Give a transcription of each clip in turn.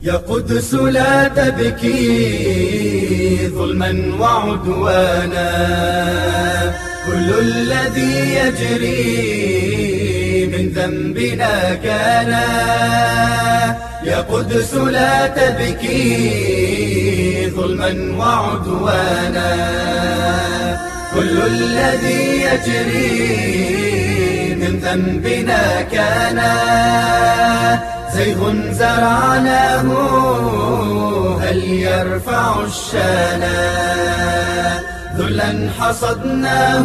يا قدس لا تبكي ظلما وعدوانا، كل الذي يجري من ذنبنا كان. يا قدس لا تبكي ظلما وعدوانا، كل الذي يجري من ذنبنا كان. زيغ زرعناه هل يرفع الشانا، ذلا حصدناه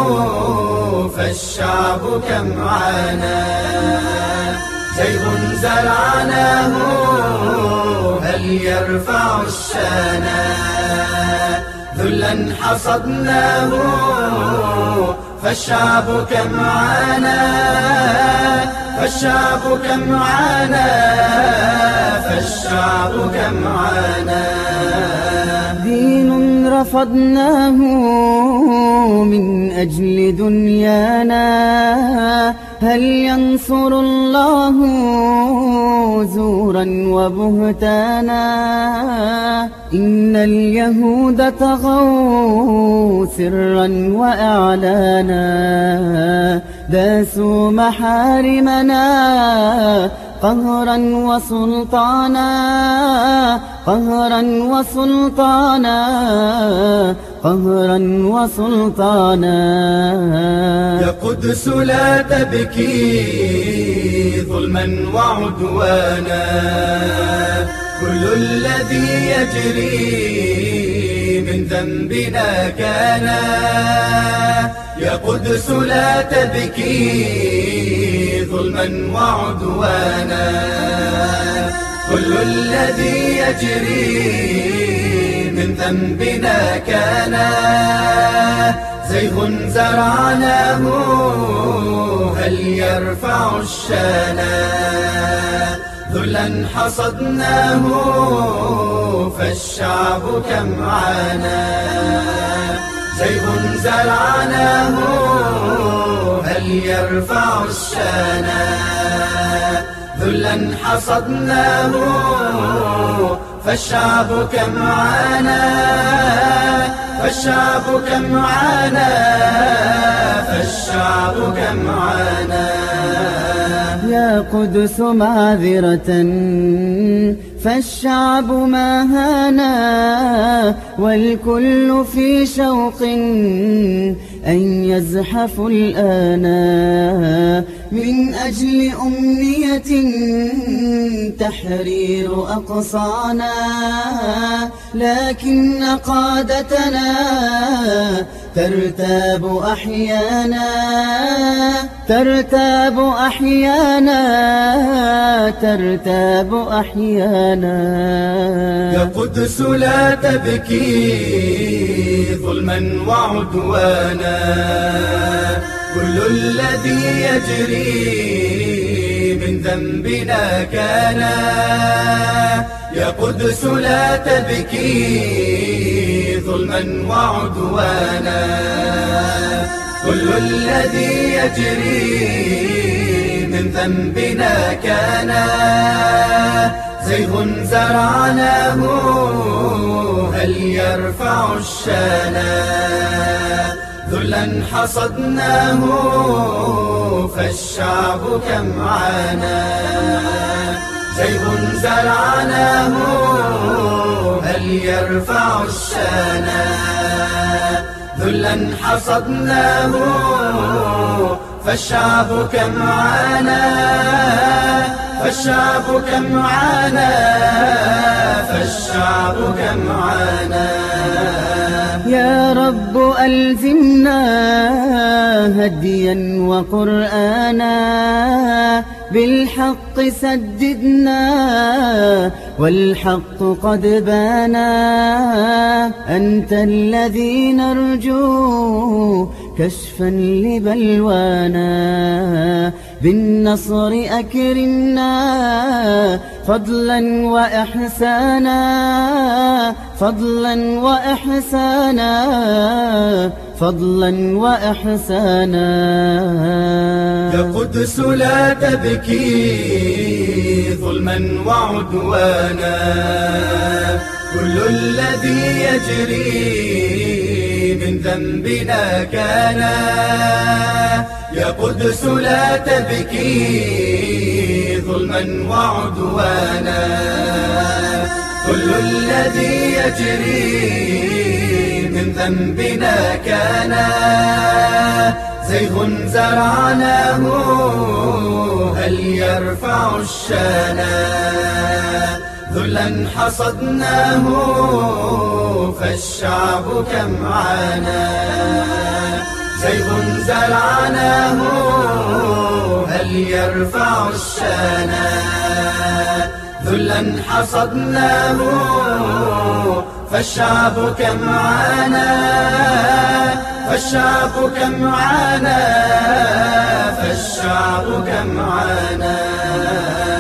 فالشعب كم عانى. زيغ زرعناه هل يرفع الشانا، ذلا حصدناه فالشعب كم عانى. فالشعب كم عانى، فالشعب كم عانى. دين رفضناه من أجل دنيانا، هل ينصر الله زورا وبهتانا. إن اليهود طغوا سرا وإعلانا، داسوا محارمنا قهرا وسلطانا. قهرا وسلطانا، قهرا وسلطانا. يا قدس لا تبكي ظلما وعدوانا، كل الذي يجري من ذنبنا كان. يا قدس لا تبكي ظلما وعدوانا، كل الذي يجري من ذنبنا كان. زيغ زرعناه هل يرفع الشانا، ذلا حصدناه فالشعب كم عانى. زيغ زرعناه هل يرفع الشانا، ذلا حصدناه فالشعب كم عانى. فالشعب كم عانى، فالشعب كم عانى. يا قدس معذرة فالشعب ما هانا، والكل في شوق أن يزحفوا الآن من أجل أمنية تحرير أقصانا. لكن قادتنا ترتاب أحيانا، ترتاب أحيانا، ترتاب أحيانا. يا قدس لا تبكي ظلما وعدوانا، كل الذي يجري من ذنبنا كان. يا قدس لا تبكي ظلما وعدوانا، كل الذي يجري من ذنبنا كان. زيغ زرعناه هل يرفع الشانا، ذلا حصدناه فالشعب كم عانى. زيغ زرعناه هل يرفع الشانا، ذلا حصدناه فالشعب كم عانى. فالشعب كم عانى، فالشعب كم عانى. يا رب ألزمنا هديا وقرآنا، بالحق سددنا والحق قد بانا. أنت الذي نرجو كشفا لبلوانا، بالنصر أكرمنا فضلا وإحسانا فضلا وإحسانا فضلا وإحسانا. يا قدس لا تبكي ظلما وعدوانا، كل الذي يجري من ذنبنا كان. يا قدس لا تبكي ظلما وعدوانا، كل الذي يجري من ذنبنا كان. زيغ زرعناه هل يرفع الشانا، ذلا حصدناه فالشعب كم عانى. زيغ زرعناه هل يرفع الشانا، ذلا حصدناه فالشعب كم عانى. فالشعب كم عانى، فالشعب كم عانى.